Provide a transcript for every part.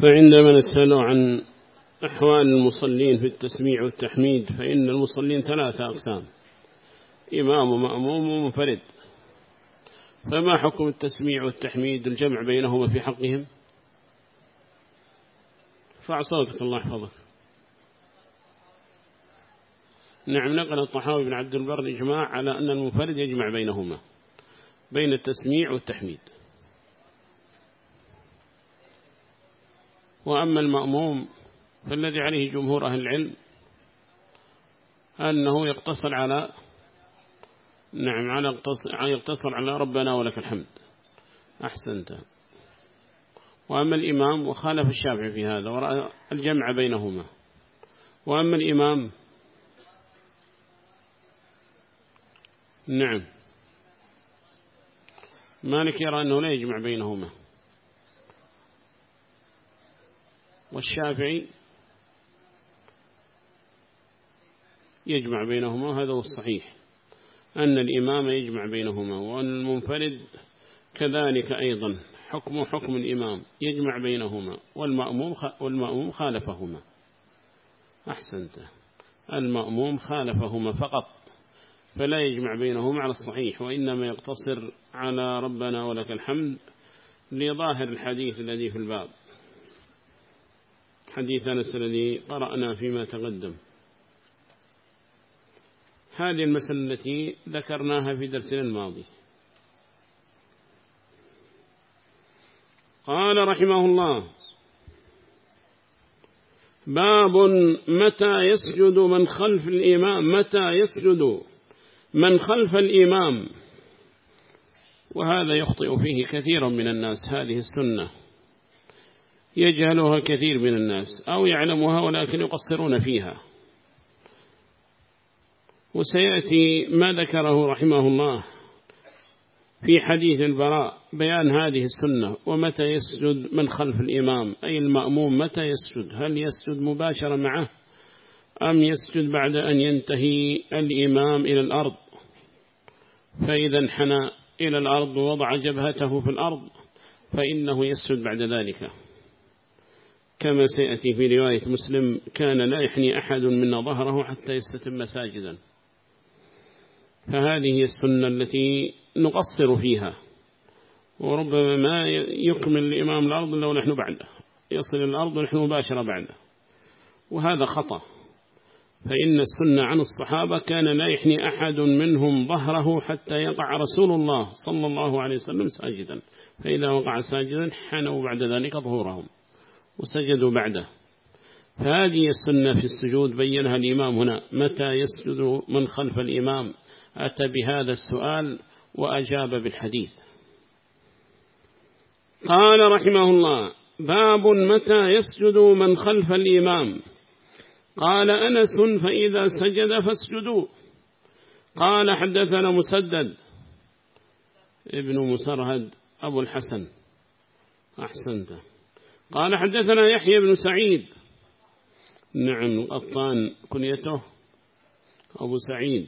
فعندما نسأل عن أحوال المصلين في التسميع والتحميد فإن المصلين 3 أقسام: إمام ومأموم ومنفرد. فما حكم التسميع والتحميد الجمع بينهما في حقهم؟ فعصوتك الله يحفظك. نعم، نقل الطحاوي بن عبد البر إجماع على أن المنفرد يجمع بينهما بين التسميع والتحميد. وأما المأموم فالذي عليه جمهور أهل العلم أنه يقتصر على يقتصر على ربنا ولك الحمد. أحسنت. وأما الإمام وخالف الشافعي في هذا ورأى الجمع بينهما. وأما الإمام نعم مالك يرى أنه لا يجمع بينهما، والشافعي يجمع بينهما، وهذا هو الصحيح أن الإمام يجمع بينهما، وأن المنفرد كذلك أيضا حكم الإمام يجمع بينهما، والمأموم خالفهما. أحسنت. المأموم خالفهما فقط، فلا يجمع بينهما على الصحيح، وإنما يقتصر على ربنا ولك الحمد لظاهر الحديث الذي في الباب، حديث أنس الذي قرأنا فيما تقدم. هذه المسألة التي ذكرناها في درسنا الماضي. قال رحمه الله: باب متى يسجد من خلف الإمام. متى يسجد من خلف الإمام. وهذا يخطئ فيه كثير من الناس. هذه السنة يجهلها كثير من الناس أو يعلمها ولكن يقصرون فيها. وسيأتي ما ذكره رحمه الله في حديث البراء بيان هذه السنة. ومتى يسجد من خلف الإمام أي المأموم متى يسجد؟ هل يسجد مباشرة معه أم يسجد بعد أن ينتهي الإمام إلى الأرض، فإذا انحنى إلى الأرض ووضع جبهته في الأرض فإنه يسجد بعد ذلك، كما سيأتي في رواية مسلم: كان لا يحني أحد منا ظهره حتى يستتم ساجدا. فهذه هي السنة التي نقصر فيها، وربما ما يكمل الإمام الأرض لو نحن بعده، يصل الأرض ونحن مباشرة بعده، وهذا خطأ. فإن السنة عن الصحابة كان لا يحني أحد منهم ظهره حتى يقع رسول الله صلى الله عليه وسلم ساجدا، فإذا وقع ساجدا حنوا بعد ذلك ظهورهم وسجدوا بعده. فهذه السنة في السجود بينها الإمام هنا. متى يسجد من خلف الإمام؟ أتى بهذا السؤال وأجاب بالحديث. قال رحمه الله: باب متى يسجد من خلف الإمام. قال أنس: فإذا سجد فاسجدوا. قال حدثنا مسدد ابن مسرهد أبو الحسن. أحسنت. قال حدثنا يحيى بن سعيد. نعم، القطان كنيته أبو سعيد.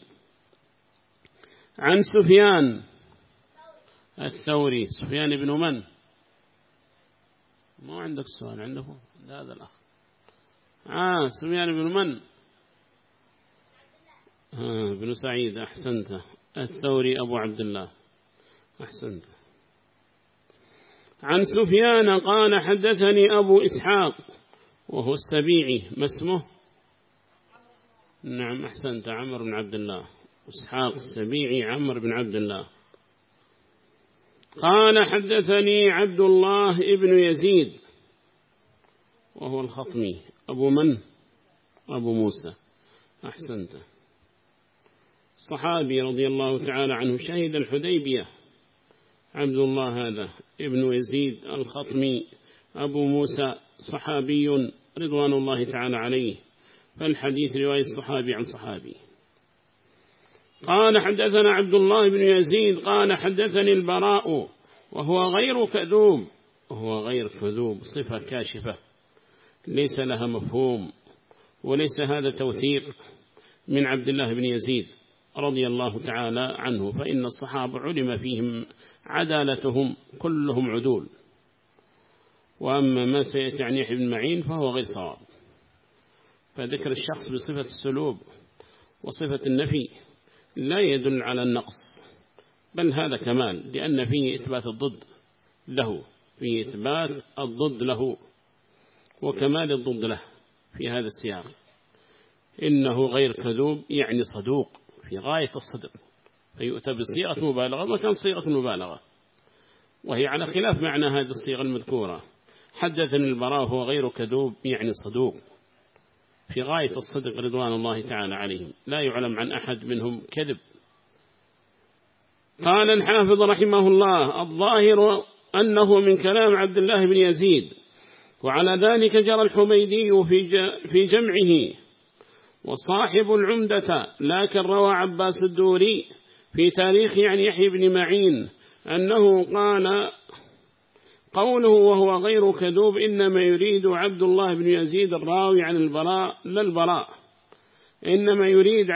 عن سفيان الثوري. سفيان بن من؟ ما عندك سؤال عنده هذا الأخ. سفيان بن من؟ بن سعيد. أحسنت. الثوري أبو عبد الله. أحسنت. عن سفيان قال حدثني أبو إسحاق وهو السبيعي. ما اسمه؟ نعم أحسنت، عمرو بن عبد الله. إسحاق السبيعي عمرو بن عبد الله. قال حدثني عبد الله ابن يزيد وهو الخطمي. أبو من؟ أبو موسى. أحسنت. صحابي رضي الله تعالى عنه، شهد الحديبية. عبد الله هذا ابن يزيد الخطمي أبو موسى صحابي رضوان الله تعالى عليه، فالحديث رواية صحابي عن صحابي. قال حدثنا عبد الله بن يزيد قال حدثني البراء وهو غير كذوب. وهو غير كذوب صفة كاشفة ليس لها مفهوم، وليس هذا توثيق من عبد الله بن يزيد رضي الله تعالى عنه، فإن الصحابة علم فيهم عدالتهم كلهم عدول. وأما ما سيأتي عن يحيى بن معين فهو غير صواب. فذكر الشخص بصفة السلوب وصفة النفي لا يدل على النقص، بل هذا كمال، لأن فيه إثبات الضد له، فيه إثبات الضد له وكمال الضد له في هذا السياق. إنه غير كذوب يعني صدوق في غاية الصدق، فيؤتى بصيغة مبالغة وكان صيغة مبالغة، وهي على خلاف معنى هذه الصيغة المذكورة. حدثني البراء وهو غير كذوب يعني صدوق في غاية الصدق رضوان الله تعالى عليهم، لا يعلم عن أحد منهم كذب. قال الحافظ رحمه الله: الظاهر أنه من كلام عبد الله بن يزيد، وعلى ذلك جرى الحميدي في جمعه. وصاحب العمدة لكن روى عباس الدوري في تاريخ عن يحيى بن معين أنه قال قوله وهو غير كذوب إنما يريد عبد الله بن يزيد الراوي عن البراء لا البراء، إنما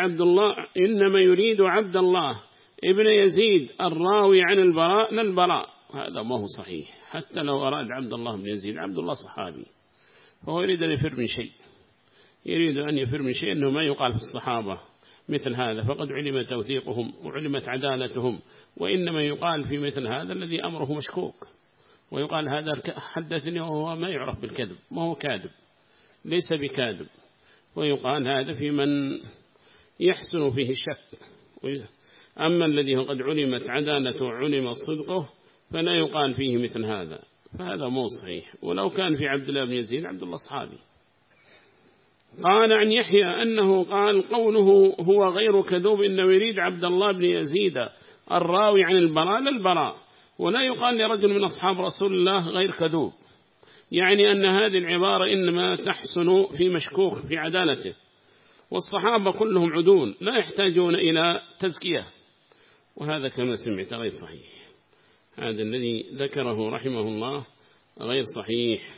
يريد عبد الله ابن يزيد الراوي عن البراء لا البراء. هذا ما هو صحيح، حتى لو أراد عبد الله بن يزيد، عبد الله صحابي، فهو يريد أن يفر من شيء، يريد أن يفر من شيء أنه ما يقال في الصحابة مثل هذا، فقد علم توثيقهم وعلمت عدالتهم، وإنما يقال في مثل هذا الذي أمره مشكوك، ويقال هذا حدثني وهو ما يعرف بالكذب، ما هو كاذب، ليس بكاذب، ويقال هذا في من يحسن فيه الشك. أما الذي قد علمت عدالته وعلم صدقه فلا يقال فيه مثل هذا، فهذا مو صحيح. ولو كان في عبد الله بن يزيد، عبد الله صحابي. قال عن يحيى أنه قال قوله هو غير كذوب إنه يريد عبد الله بن يزيد الراوي عن البراء لا البراء، ولا يقال لرجل من أصحاب رسول الله غير كذوب، يعني أن هذه العبارة إنما تحسن في مشكوك في عدالته، والصحابة كلهم عدول لا يحتاجون إلى تزكية، وهذا كما سمعت غير صحيح. هذا الذي ذكره رحمه الله غير صحيح،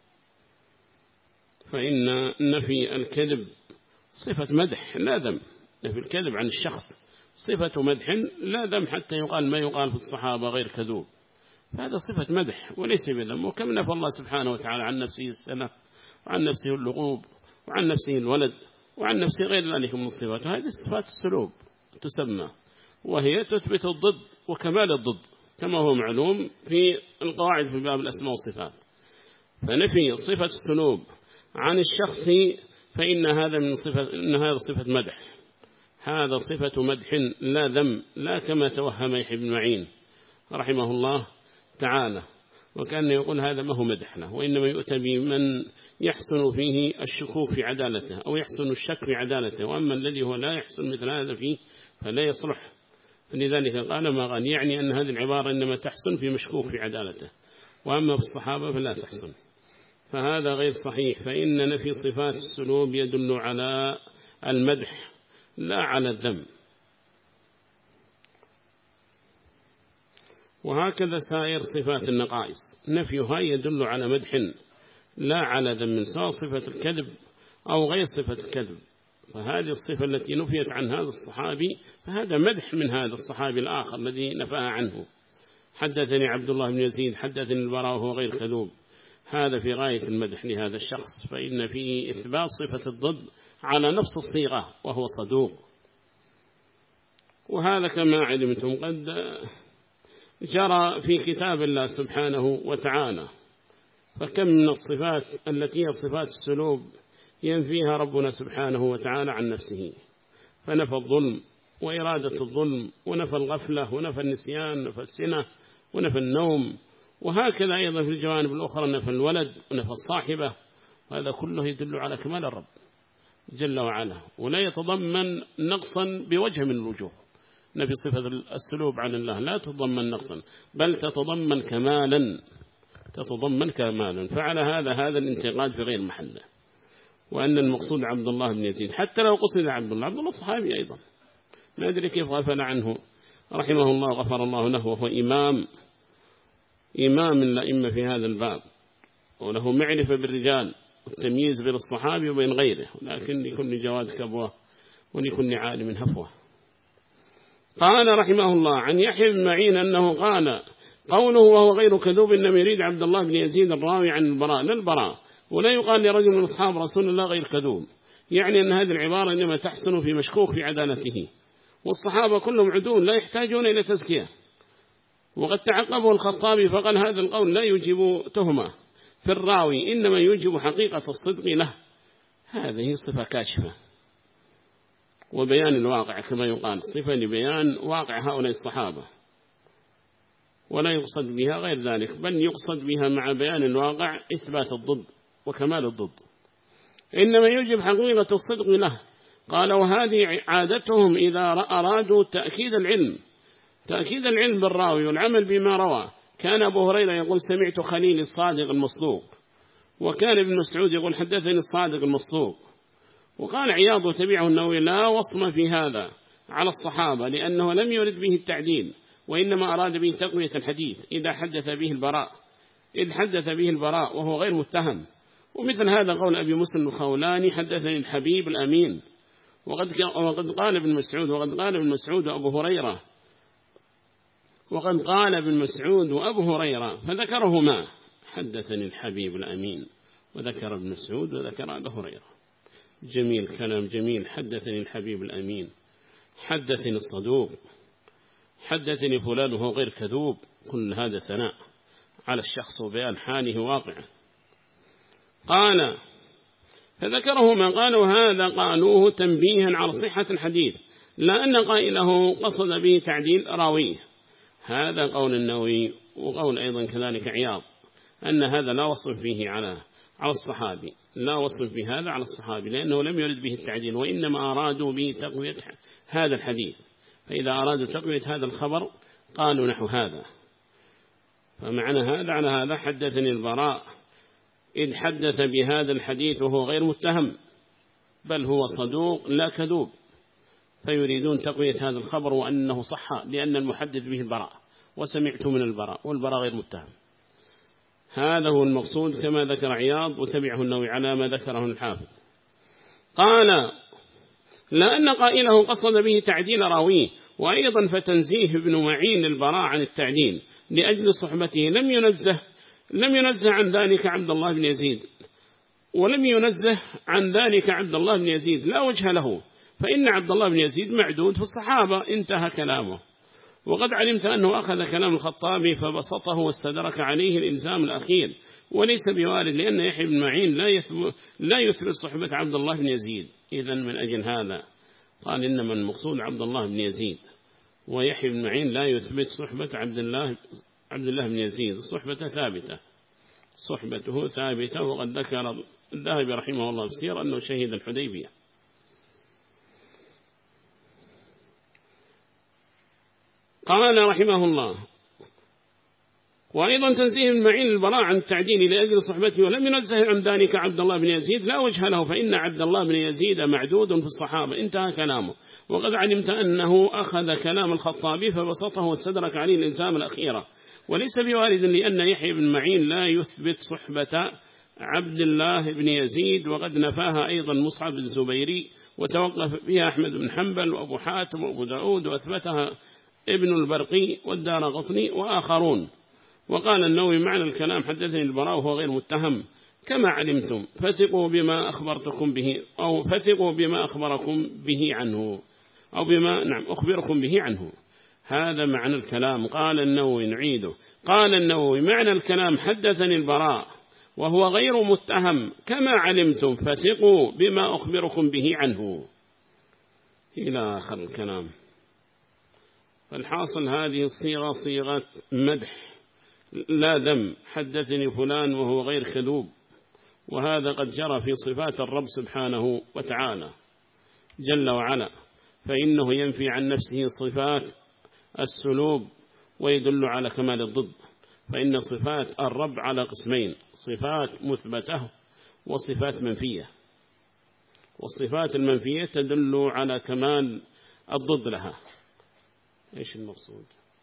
فإن نفي الكذب صفة مدح لا ذم، نفي الكذب عن الشخص صفة مدح لا ذم، حتى يقال ما يقال في الصحابة غير كذوب، هذا صفة مدح وليس بذم. وكم نفى الله سبحانه وتعالى عن نفسه السنة وعن نفسه اللغوب وعن نفسه الولد وعن نفسه غير ذلك من الصفات. هذه صفات السلوب تسمى، وهي تثبت الضد وكمال الضد كما هو معلوم في القواعد في باب الأسماء والصفات. فنفي صفة السلوب عن الشخص فإن هذا صفة مدح، هذا صفة مدح لا ذم، لا كما توهم يحيى بن معين رحمه الله تعالى، وكان يقول هذا ما هو مدح له، وإنما يؤتى بمن يحسن فيه الشكوك في عدالته أو يحسن الشك في عدالته، وأما الذي هو لا يحسن مثل هذا فيه فلا يصلح. فلذلك قال ما قال، يعني أن هذه العبارة إنما تحسن في مشكوك في عدالته، وأما في الصحابة فلا تحسن، فهذا غير صحيح. فإن نفي صفات السلوب يدل على المدح لا على الذم. وهكذا سائر صفات النقائص نفيها يدل على مدح لا على ذم، سواء صفة الكذب أو غير صفة الكذب. فهذه الصفة التي نفيت عن هذا الصحابي فهذا مدح من هذا الصحابي الآخر الذي نفاها عنه. حدثني عبد الله بن يزيد حدثني البراء وهو غير كذوب، هذا في غاية المدح لهذا الشخص، فإن فيه إثبات صفة الضد على نفس الصيغة وهو صدوق. وهذا كما علمتم قد جرى في كتاب الله سبحانه وتعالى، فكم من الصفات التي هي صفات السلوب ينفيها ربنا سبحانه وتعالى عن نفسه، فنفى الظلم وإرادة الظلم، ونفى الغفلة، ونفى النسيان، ونفى السنة، ونفى النوم، وهكذا أيضا في الجوانب الأخرى نفى الولد ونفى الصاحبة. هذا كله يدل على كمال الرب جل وعلا، ولا يتضمن نقصا بوجه من الوجوه. نفي صفة السلوب عن الله لا تتضمن نقصا، بل تتضمن كمالا. فعلى هذا الانتقاد في غير محله، وأن المقصود عبد الله بن يزيد، حتى لو قصد عبد الله صحابي أيضا، ما أدري كيف غفل عنه رحمه الله غفر الله له، وهو إمام الأئمة في هذا الباب، وله معرفة بالرجال والتمييز بين الصحابي وبين غيره، لكن لكل جواد كبوة ولكل عالم هفوة. قال رحمه الله عن يحيى بن معين أنه قال قوله وهو غير كذوب إنما يريد عبد الله بن يزيد الراوي عن البراء لا البراء، ولا يقال لرجل من أصحاب رسول الله غير كذوب، يعني أن هذه العبارة إنما تحسن في مشكوك في عدالته، والصحابة كلهم عدول لا يحتاجون إلى تزكية. وقد تعقبه الخطابي فقال هذا القول لا يجب تهمة في الراوي، إنما يجب حقيقة الصدق له. هذه صفة كاشفة وبيان الواقع كما يقال، صفة لبيان واقع هؤلاء الصحابة، ولا يقصد بها غير ذلك، بل يقصد بها مع بيان الواقع إثبات الضد وكمال الضد. إنما يجب حقيقة الصدق له. قال وهذه عادتهم إذا أرادوا تأكيد العلم بالراوي والعمل بما روى. كان أبو هريرة يقول سمعت خليل الصادق المصدوق، وكان ابن مسعود يقول حدثني الصادق المصدوق. وقال عياض وتبعه النووي لا وصم في هذا على الصحابة، لأنه لم يرد به التعديل، وإنما أراد به تقوية الحديث إذ حدث به البراء وهو غير متهم. ومثل هذا قول أبي مسلم الخولاني حدثني الحبيب الأمين، وقد قال ابن مسعود وأبو هريرة فذكرهما، حدثني الحبيب الأمين وذكر ابن مسعود وذكر أبو هريرة. جميل، كلام جميل. حدثني الحبيب الأمين، حدثني الصدوق، حدثني فلان وهو غير كذوب، كل هذا ثناء على الشخص وبيان حاله واقعا. قال فذكرهما، قالوا هذا قالوه تنبيها على صحة الحديث، لا أن قائله قصد به تعديل راويه. هذا قول النووي، وقول أيضا كذلك عياض، أن هذا لا وصف فيه على الصحابي، لا وصف في هذا على الصحابي، لأنه لم يرد به التعديل، وإنما أرادوا به تقوية هذا الحديث. فإذا أرادوا تقوية هذا الخبر قالوا نحو هذا. فمعنى هذا على هذا حدثني البراء إذ حدث بهذا الحديث وهو غير متهم، بل هو صدوق لا كذوب، فيريدون تقوية هذا الخبر وأنه صح، لأن المحدث به البراء وسمعت من البراء، والبراء غير متهم. هذا هو المقصود كما ذكر عياض وتبعه النووي على ما ذكره الحافظ. قال لأن قائله قصد به تعديل راويه، وأيضا فتنزيه ابن معين البراء عن التعديل لأجل صحبته لم ينزه عن ذلك عبد الله بن يزيد، ولم ينزه عن ذلك عبد الله بن يزيد لا وجه له، فإن عبد الله بن يزيد معدود في الصحابة، انتهى كلامه. وقد علمت أنه أخذ كلام الخطابي فبسطه واستدرك عليه الإلزام الأخير، وليس بوارد، لأن يحيى بن معين لا يثبت صحبة عبد الله بن يزيد. إذن من أجل هذا قال إنما المقصود عبد الله بن يزيد، ويحيى بن معين لا يثبت صحبة عبد الله بن يزيد. صحبته ثابتة، وقد ذكر الذهبي رحمه الله في السير أنه شهد الحديبية. قال رحمه الله وأيضا تنزيه المعين البراء عن التعديل لأجل صحبته، ولم ينزه عن ذلك عبد الله بن يزيد لا وجه له، فإن عبد الله بن يزيد معدود في الصحابة، انتهى كلامه. وقد علمت أنه أخذ كلام الخطابي فبسطه واستدرك عليه الإلزام الأخيرة، وليس بوارد، لأن يحيى بن معين لا يثبت صحبة عبد الله بن يزيد، وقد نفاها أيضا مصعب الزبيري، وتوقف فيها أحمد بن حنبل وأبو حاتم وأبو داود، وأثبتها ابن البرقي والدارقطني وآخرون. وقال النووي معنى الكلام حدثني البراء وهو غير متهم كما علمتم، فثقوا بما أخبرتكم به، أو فثقوا بما أخبركم به عنه، أو بما أخبركم به عنه. هذا معنى الكلام. قال النووي نعيده، قال النووي معنى الكلام حدثني البراء وهو غير متهم كما علمتم، فثقوا بما أخبركم به عنه، إلى آخر الكلام. فالحاصل هذه الصيغة صيغة مدح لا ذم، حدثني فلان وهو غير كذوب، وهذا قد جرى في صفات الرب سبحانه وتعالى جل وعلا، فإنه ينفي عن نفسه صفات السلوب ويدل على كمال الضد. فإن صفات الرب على قسمين، صفات مثبتة وصفات منفية، والصفات المنفية تدل على كمال الضد لها. إيش المقصود؟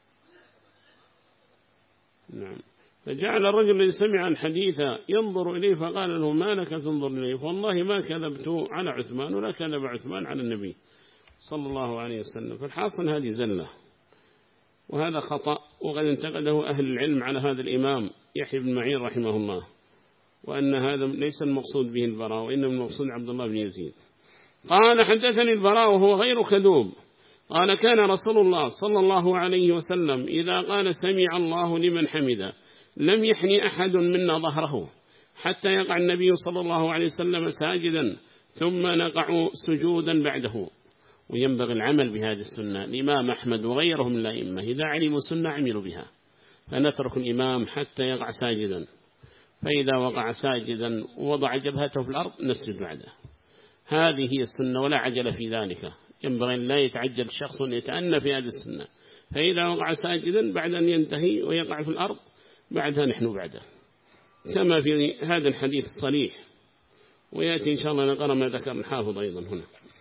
نعم. فجعل الرجل الذي سمع الحديث ينظر إليه فقال له ما لك تنظر إليه، فوالله ما كذبت على عثمان ولا كذب عثمان على النبي صلى الله عليه وسلم. فالحاصل هذه زلة، وهذا خطأ، وقد انتقده أهل العلم على هذا الإمام يحيى بن معين رحمه الله، وأن هذا ليس المقصود به البراء، وإنما المقصود عبد الله بن يزيد. قال حدثني البراء وهو غير كذوب قال كان رسول الله صلى الله عليه وسلم إذا قال سمع الله لمن حمده لم يحني أحد منا ظهره حتى يقع النبي صلى الله عليه وسلم ساجدا ثم نقع سجودا بعده. وينبغي العمل بهذه السنة. الإمام أحمد وغيرهم من الأئمة إذا علموا سنة عملوا بها، فنترك الإمام حتى يقع ساجدا، فإذا وقع ساجدا ووضع جبهته في الأرض نسجد بعده. هذه هي السنة ولا عجل في ذلك. ينبغي أن لا يتعجل شخص يتأنى في هذه السنة، فإذا وقع ساجدا بعد أن ينتهي ويقع في الأرض بعدها نحن بعده، كما في هذا الحديث الصريح. ويأتي إن شاء الله نقرأ ما ذكر الحافظ أيضا هنا.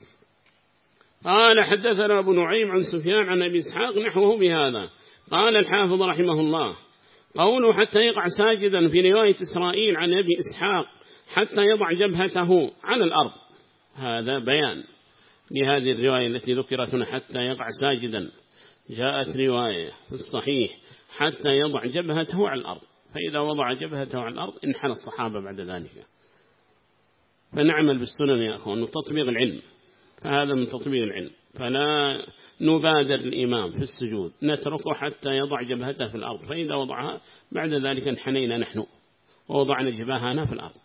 قال حدثنا أبو نعيم عن سفيان عن أبي إسحاق نحوه بهذا. قال الحافظ رحمه الله قوله حتى يقع ساجدا في رواية إسرائيل عن أبي إسحاق حتى يضع جبهته على الأرض، هذا بيان لهذه الرواية التي ذكرت هنا حتى يقع ساجدا. جاءت رواية في الصحيح حتى يضع جبهته على الأرض، فإذا وضع جبهته على الأرض انحنى الصحابة بعد ذلك. فنعمل بالسنن يا أخوان وتطبيق العلم، فهذا من تطبيق العلم. فلا نبادر الإمام في السجود، نتركه حتى يضع جبهته في الأرض، فإذا وضعها بعد ذلك انحنينا نحن ووضعنا جبهنا في الأرض.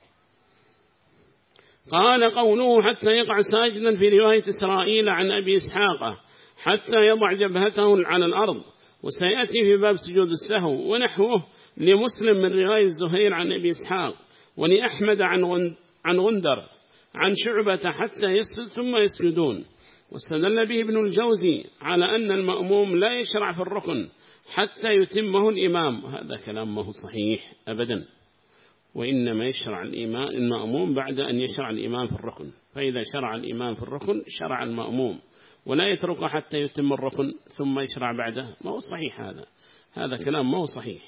قال قوله حتى يقع ساجدا في رواية إسرائيل عن أبي إسحاق حتى يضع جبهته على الأرض، وسيأتي في باب سجود السهو ونحوه لمسلم من رواية الزهير عن أبي إسحاق ولأحمد عن غندر عن شعبة حتى يسجد ثم يسجدون. واستدل به ابن الجوزي على أن المأموم لا يشرع في الركن حتى يتمه الإمام. هذا كلام ما هو صحيح أبدا، وإنما يشرع المأموم بعد أن يشرع الإمام في الركن. فإذا شرع الإمام في الركن شرع المأموم، ولا يتركه حتى يتم الركن ثم يشرع بعده. ما هو صحيح هذا كلام ما هو صحيح.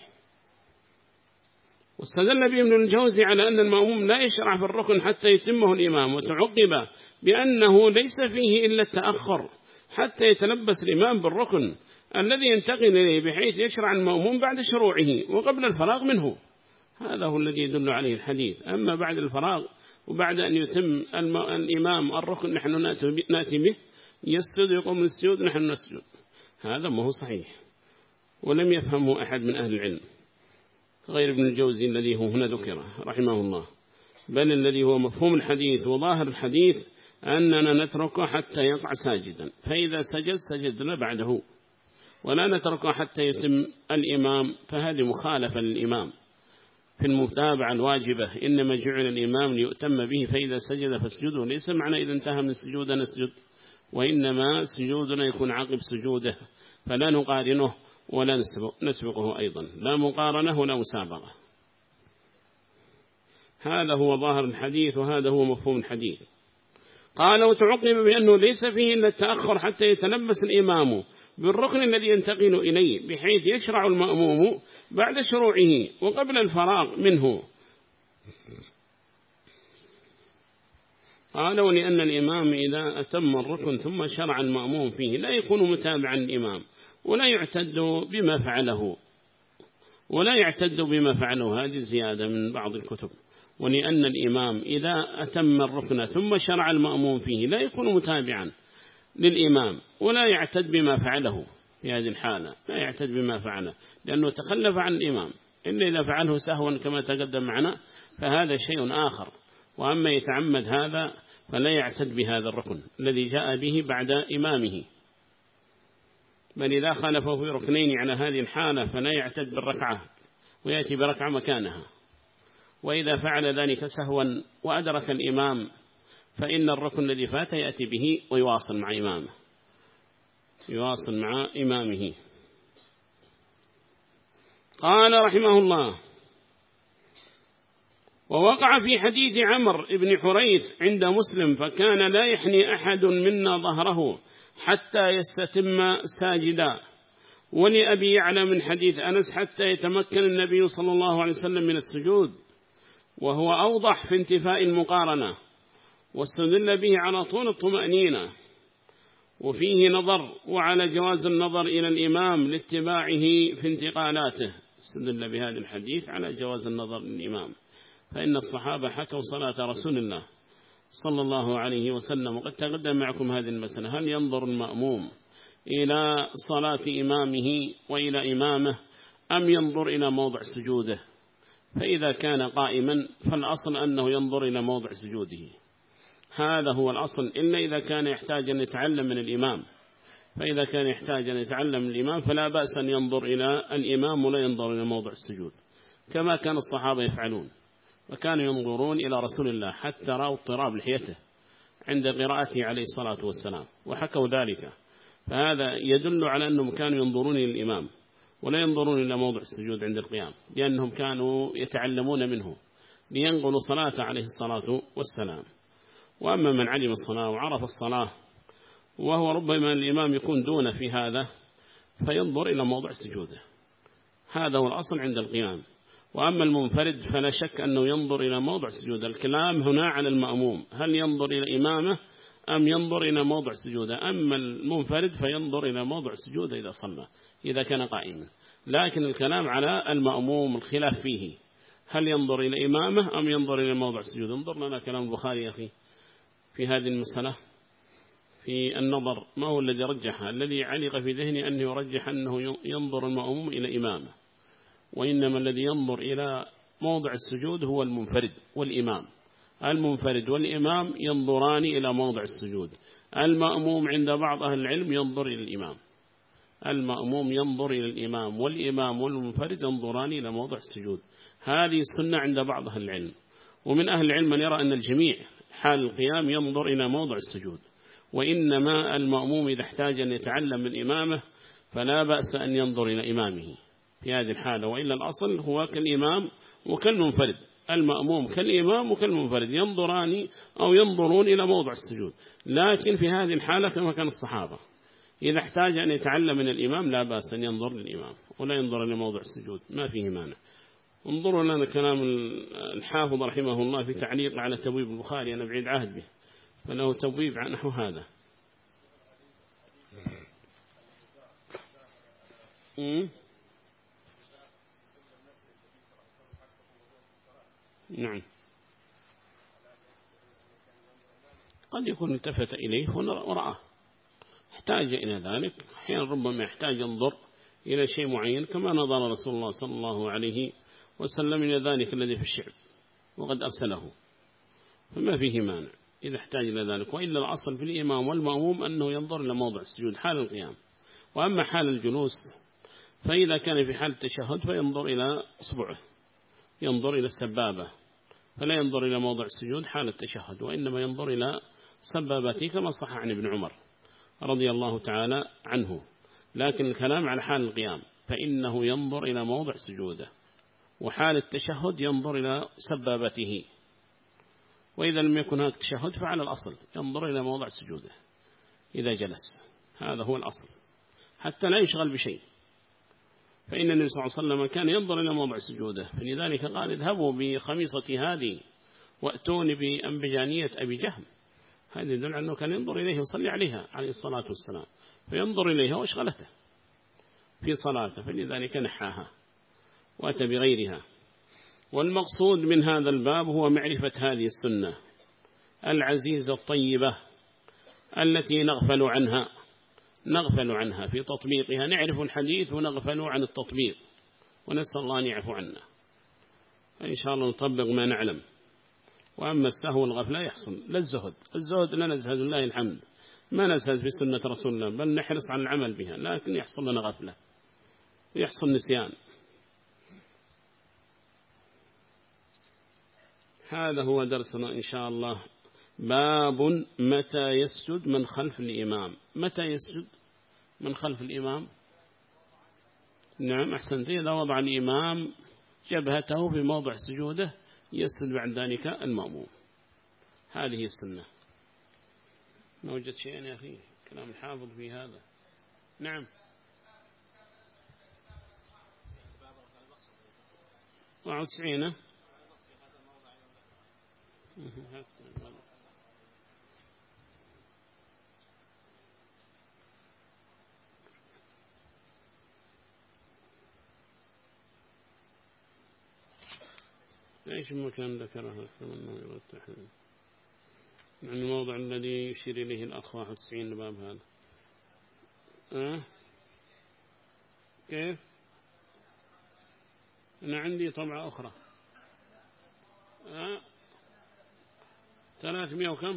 واستدل به ابن الجوزي على أن المأموم لا يشرع في الركن حتى يتمه الإمام، وتعقب بأنه ليس فيه إلا التأخر حتى يتلبس الإمام بالركن الذي ينتقل إليه، بحيث يشرع المأموم بعد شروعه وقبل الفراغ منه. هذا هو الذي يدل عليه الحديث. أما بعد الفراغ وبعد أن يتم الإمام الركن نحن نأتي به، يسجد يقوم السجود نحن نسجد، هذا ما هو صحيح، ولم يفهمه أحد من أهل العلم غير ابن الجوزي الذي هو هنا ذكره رحمه الله. بل الذي هو مفهوم الحديث وظاهر الحديث أننا نتركه حتى يقع ساجدا، فإذا سجد سجدنا بعده، ولا نتركه حتى يتم الإمام. فهذه مخالفة للإمام في المتابعة الواجبة. إنما جعل الإمام ليؤتم به، فإذا سجد فاسجدوا. ليس معنى إذا انتهى من السجود نسجد، وإنما سجودنا يكون عقب سجوده، فلا نقارنه ولا نسبقه أيضا، لا مقارنة ولا مسابقة. هذا هو ظاهر الحديث وهذا هو مفهوم الحديث. قال وتعقب بأنه ليس فيه إلا التأخر حتى يتلبس الإمام بالركن الذي ينتقل إليه، بحيث يشرع المأموم بعد شروعه وقبل الفراغ منه. قال ولأن الإمام إذا أتم الركن ثم شرع المأموم فيه لا يكون متابعا للإمام، ولا يعتد بما فعله هذه زيادة من بعض الكتب. ولأن الإمام إذا أتم الركن ثم شرع المأموم فيه لا يكون متابعا للإمام، ولا يعتد بما فعله في هذه الحالة، لا يعتد بما فعله لأنه تخلف عن الإمام، إلا إذا فعله سهوا كما تقدم معنا فهذا شيء آخر. وأما يتعمد هذا فلا يعتد بهذا الركن الذي جاء به بعد إمامه، بل إذا خالفه في ركنين على هذه الحالة فلا يعتد بالركعة ويأتي بركعة مكانها. وإذا فعل ذلك سهوا وأدرك الإمام فإن الركن الذي فات يأتي به ويواصل مع إمامه. قال رحمه الله ووقع في حديث عمرو بن حريث عند مسلم فكان لا يحني أحد منا ظهره حتى يستتم ساجدا. ولأبي يعلى من حديث أنس حتى يتمكن النبي صلى الله عليه وسلم من السجود، وهو أوضح في انتفاء المقارنة، واستدل به على طول الطمأنينة. وفيه نظر، وعلى جواز النظر إلى الإمام لاتباعه في انتقالاته. استدل بهذا الحديث على جواز النظر للإمام، فإن الصحابة حكوا صلاة رسول الله صلى الله عليه وسلم. وقد تقدم معكم هذه المسألة: هل ينظر المأموم إلى صلاة إمامه وإلى إمامه أم ينظر إلى موضع سجوده؟ فإذا كان قائما فالأصل أنه ينظر إلى موضع سجوده، هذا هو الأصل، إلا إذا كان يحتاج أن يتعلم من الإمام. فإذا كان يحتاج أن يتعلم من الإمام فلا بأس أن ينظر إلى الإمام ولا ينظر إلى موضع السجود، كما كان الصحابة يفعلون، وكانوا ينظرون إلى رسول الله حتى رأوا اضطراب لحيته عند قراءته عليه الصلاة والسلام وحكوا ذلك. فهذا يدل على أنهم كانوا ينظرون إلى الإمام ولا ينظرون إلى موضع السجود عند القيام، لأنهم كانوا يتعلمون منه لينقلوا صلاة عليه الصلاة والسلام. وأما من علم الصلاة وعرف الصلاة وهو ربما الإمام يكون دونه في هذا فينظر إلى موضع سجوده، هذا هو الأصل عند القيام. وأما المنفرد فلا شك أنه ينظر إلى موضع سجوده. الكلام هنا على المأموم، هل ينظر إلى إمامه أم ينظر إلى موضع سجوده؟ أما المنفرد فينظر إلى موضع سجوده إذا صلى، إذا كان قائما. لكن الكلام على المأموم الخلاف فيه، هل ينظر إلى إمامه أم ينظر إلى موضع سجوده؟ انظر لنا كلام البخاري يا أخي في هذه المسألة في النظر، ما هو الذي رجحها؟ الذي علق في ذهني أنه يرجح أنه ينظر المأموم إلى إمامه، وإنما الذي ينظر إلى موضع السجود هو المنفرد والإمام. المنفرد والإمام ينظران إلى موضع السجود، المأموم عند بعض أهل العلم ينظر إلى الإمام، المأموم ينظر إلى الإمام، والإمام والمنفرد ينظران إلى موضع السجود. هذه السنة عند بعض أهل العلم. ومن أهل العلم من يرى أن الجميع حال القيام ينظر إلى موضع السجود، وإنما المأموم إذا احتاج أن يتعلم من إمامه فلا بأس أن ينظر إلى إمامه في هذه الحالة، وإلا الأصل هو كالإمام وكالمنفرد، المأموم كالإمام وكالمنفرد ينظران أو ينظرون إلى موضع السجود. لكن في هذه الحالة كما كان الصحابة إذا احتاج أن يتعلم من الإمام لا بأس أن ينظر للإمام ولا ينظر لموضع السجود، ما فيه مانع. انظروا لنا كلام الحافظ رحمه الله في تعليق على تبويب البخاري، أنا بعيد عهد به، فله تبويب عن نحو هذا. نعم، قد يكون التفت إليه ورآه احتاج إلى ذلك. أحيانا ربما يحتاج ينظر إلى شيء معين، كما نظر رسول الله صلى الله عليه وسلم إلى ذلك الذي في الشعب وقد أرسله، فما فيه مانع إذا احتاج إلى ذلك. وإلا الأصل في الإمام والمأموم أنه ينظر إلى موضع السجود حال القيام. وأما حال الجلوس فإذا كان في حال التشهد فينظر إلى أصبعه، ينظر إلى السبابة، فلا ينظر إلى موضع السجود حال التشهد، وإنما ينظر إلى سبابته كما صح عن ابن عمر رضي الله تعالى عنه. لكن الكلام على حال القيام فإنه ينظر إلى موضع سجوده، وحال التشهد ينظر إلى سبابته، وإذا لم يكن هناك تشهد فعلى الأصل ينظر إلى موضع سجوده إذا جلس، هذا هو الأصل حتى لا يشغل بشيء. فإن النبي صلى الله عليه وسلم كان ينظر إلى موضع سجوده، فلذلك قال اذهبوا بخميصتي هذه وأتوني بأنبجانية أبي جهم، هذا يدل أنه كان ينظر إليه وصلي عليها عليه الصلاة والسلام، فينظر إليها واشغلته في صلاته، فلذلك نحاها وأتى بغيرها. والمقصود من هذا الباب هو معرفة هذه السنة العزيزة الطيبة التي نغفل عنها في تطبيقها، نعرف الحديث ونغفل عن التطبيق، ونسأل الله أن يعفو عنا. إن شاء الله نطبق ما نعلم. وأما السهو والغفلة يحصل لا الزهد لا نزهد الله الحمد، ما نزهد في سنة رسول الله بل نحرص على العمل بها، لكن يحصل لنا غفلة ويحصل نسيان. هذا هو درسنا إن شاء الله. باب متى يسجد من خلف الإمام. متى يسجد من خلف الإمام؟ نعم أحسنت، إذا وضع الإمام جبهته في موضع سجوده يسجد بعد ذلك المأموم، هذه السنة. ما وجد شيئا يا أخي كلام الحافظ في هذا. نعم 94. إيش المكان ذكرها أنه يرى التحريم؟ يعني الموضع الذي يشير إليه الأخ 91 باب هذا. كيف؟ أنا عندي طبعة أخرى. 300 وكم؟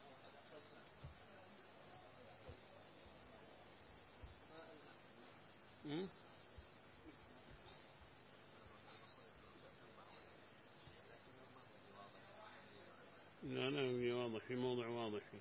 لا لا واضح في موضع واضح فيه.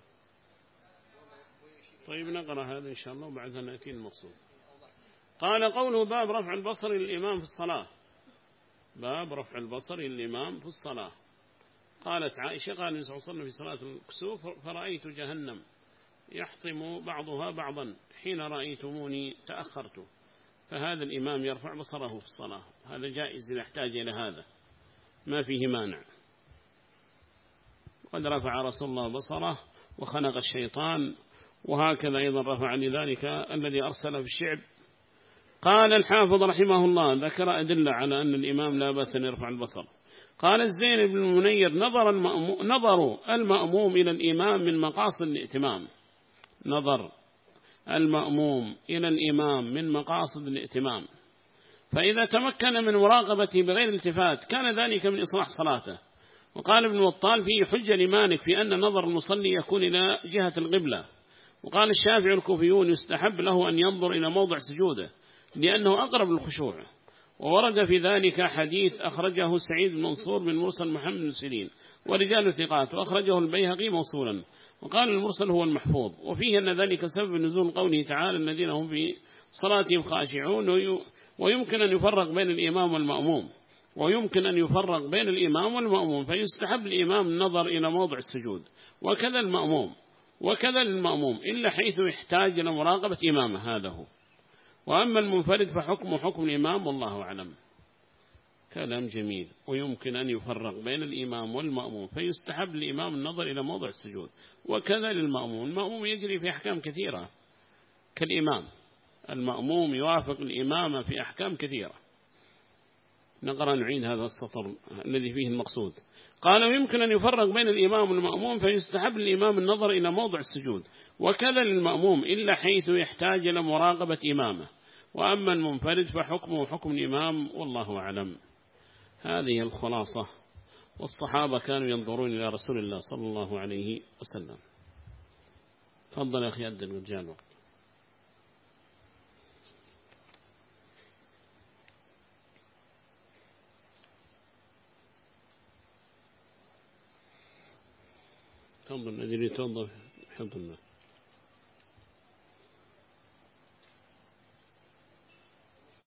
طيب نقرأ هذا إن شاء الله وبعدها نأتي المقصود. قال قوله باب رفع البصر للإمام في الصلاة. باب رفع البصر للإمام في الصلاة. قالت عائشة قال النبي صلى الله عليه وسلم في صلاة الكسوف فرأيت جهنم يحطم بعضها بعضا حين رأيتموني تأخرت. فهذا الإمام يرفع بصره في الصلاة، هذا جائز إذا احتاج إلى هذا ما فيه مانع. قد رفع رسول الله بصره وخنق الشيطان، وهكذا أيضا رفع لذلك الذي أرسل في الشعب. قال الحافظ رحمه الله ذكر أدلة على أن الإمام لا بأس أن يرفع البصر. قال الزين بن المنير نظر المأموم إلى الإمام من مقاصد الائتمام. نظر المأموم إلى الإمام من مقاصد الائتمام، فإذا تمكن من مراقبته بغير التفات كان ذلك من إصلاح صلاته. وقال ابن بطال فيه حجة لمالك في أن نظر المصلي يكون إلى جهة القبلة. وقال الشافعي الكوفيون يستحب له أن ينظر إلى موضع سجوده لأنه أقرب للخشوع. وورد في ذلك حديث أخرجه سعيد بن منصور من مرسل محمد بن سيرين ورجال ثقات، وأخرجه البيهقي موصولا، وقال المرسل هو المحفوظ. وفيه أن ذلك سبب نزول قوله تعالى الذين هم في صلاتهم خاشعون. ويمكن أن يفرق بين الإمام والمأموم، فيستحب الإمام النظر إلى موضع السجود، وكذا المأموم إلا حيث يحتاج إلى مراقبة إمامه، هذا هو. وأما المنفرد فحكم الإمام والله أعلم. كلام جميل. ويمكن أن يفرق بين الإمام والمأموم، فيستحب الإمام النظر إلى موضع السجود، وكذا للمأموم. المأموم يجري في أحكام كثيرة كالإمام، المأموم يوافق الإمام في أحكام كثيرة. نقرأ نعيد هذا السطر الذي فيه المقصود. قال ويمكن أن يفرق بين الإمام والمأموم، فيستحب الإمام النظر إلى موضع السجود، وكذا للمأموم إلا حيث يحتاج إلى مراقبة إمامه. وأما المنفرد فحكمه حكم الإمام والله أعلم. هذه الخلاصة. والصحابة كانوا ينظرون إلى رسول الله صلى الله عليه وسلم. تفضل يا أخي أدى الرجال وقت. تفضل أدري توظف الحمد لله.